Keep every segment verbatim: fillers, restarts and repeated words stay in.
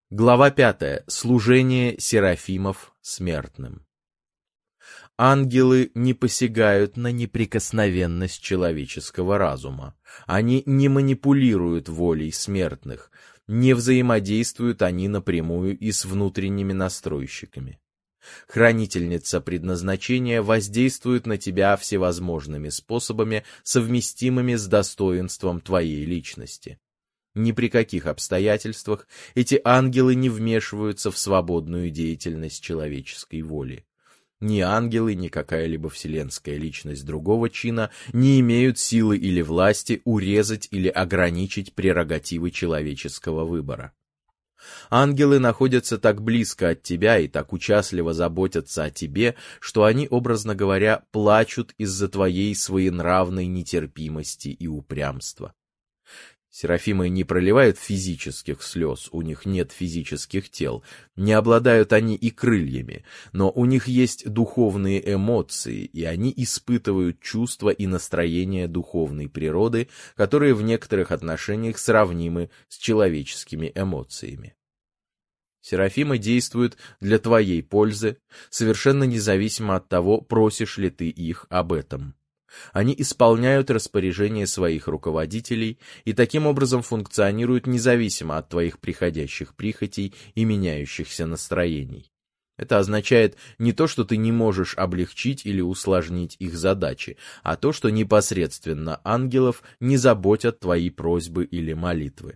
Глава пятая. Служение серафимов смертным. Ангелы не посягают на неприкосновенность человеческого разума. Они не манипулируют волей смертных, не взаимодействуют они напрямую и с внутренними настройщиками. Хранительница предназначения воздействует на тебя всевозможными способами, совместимыми с достоинством твоей личности. Ни при каких обстоятельствах эти ангелы не вмешиваются в свободную деятельность человеческой воли. Ни ангелы, ни какая-либо вселенская личность другого чина не имеют силы или власти урезать или ограничить прерогативы человеческого выбора. Ангелы находятся так близко от тебя и так участливо заботятся о тебе, что они, образно говоря, плачут из-за твоей своенравной нетерпимости и упрямства. Серафимы не проливают физических слез, у них нет физических тел, не обладают они и крыльями, но у них есть духовные эмоции, и они испытывают чувства и настроения духовной природы, которые в некоторых отношениях сравнимы с человеческими эмоциями. Серафимы действуют для твоей пользы, совершенно независимо от того, просишь ли ты их об этом. Они исполняют распоряжения своих руководителей и таким образом функционируют независимо от твоих приходящих прихотей и меняющихся настроений. Это означает не то, что ты не можешь облегчить или усложнить их задачи, а то, что непосредственно ангелов не заботят твои просьбы или молитвы.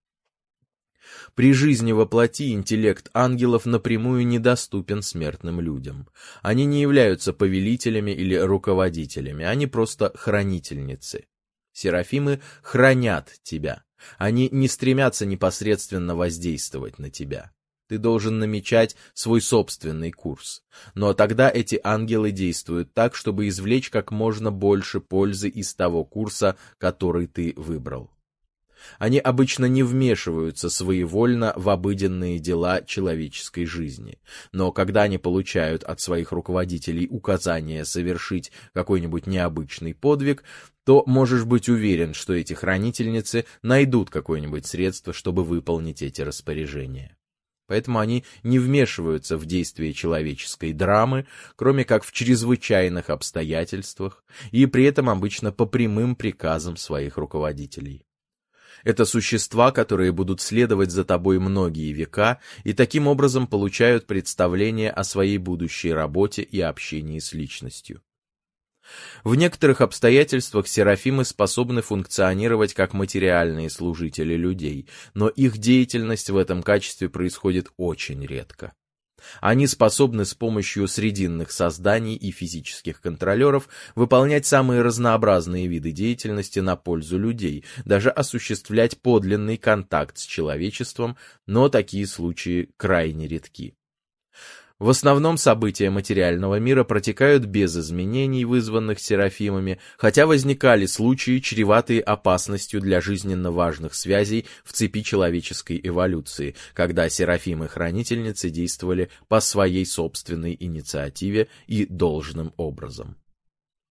При жизни во плоти интеллект ангелов напрямую недоступен смертным людям. Они не являются повелителями или руководителями, они просто хранительницы. Серафимы хранят тебя. Они не стремятся непосредственно воздействовать на тебя. Ты должен намечать свой собственный курс. Но тогда эти ангелы действуют так, чтобы извлечь как можно больше пользы из того курса, который ты выбрал. Они обычно не вмешиваются своевольно в обыденные дела человеческой жизни, но когда они получают от своих руководителей указание совершить какой-нибудь необычный подвиг, то можешь быть уверен, что эти хранительницы найдут какое-нибудь средство, чтобы выполнить эти распоряжения. Поэтому они не вмешиваются в действие человеческой драмы, кроме как в чрезвычайных обстоятельствах, и при этом обычно по прямым приказам своих руководителей. Это существа, которые будут следовать за тобой многие века и таким образом получают представление о своей будущей работе и общении с личностью. В некоторых обстоятельствах серафимы способны функционировать как материальные служители людей, но их деятельность в этом качестве происходит очень редко. Они способны с помощью срединных созданий и физических контролеров выполнять самые разнообразные виды деятельности на пользу людей, даже осуществлять подлинный контакт с человечеством, но такие случаи крайне редки. В основном события материального мира протекают без изменений, вызванных серафимами, хотя возникали случаи, чреватые опасностью для жизненно важных связей в цепи человеческой эволюции, когда серафимы-хранительницы действовали по своей собственной инициативе и должным образом.